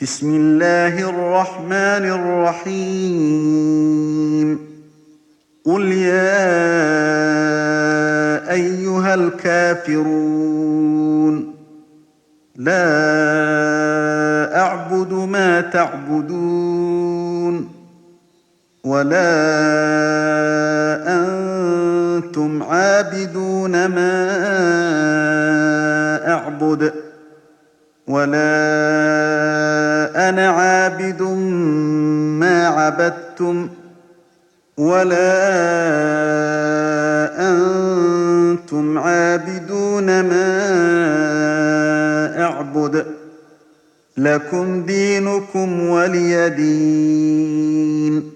بسم الله الرحمن الرحيم قل يا أيها الكافرون لا أعبد ما تعبدون ولا أنتم عابدون ما أعبد ولا أنا عابد ما عبدتم ولا أنتم عابدون ما أعبد لكم دينكم ولي دين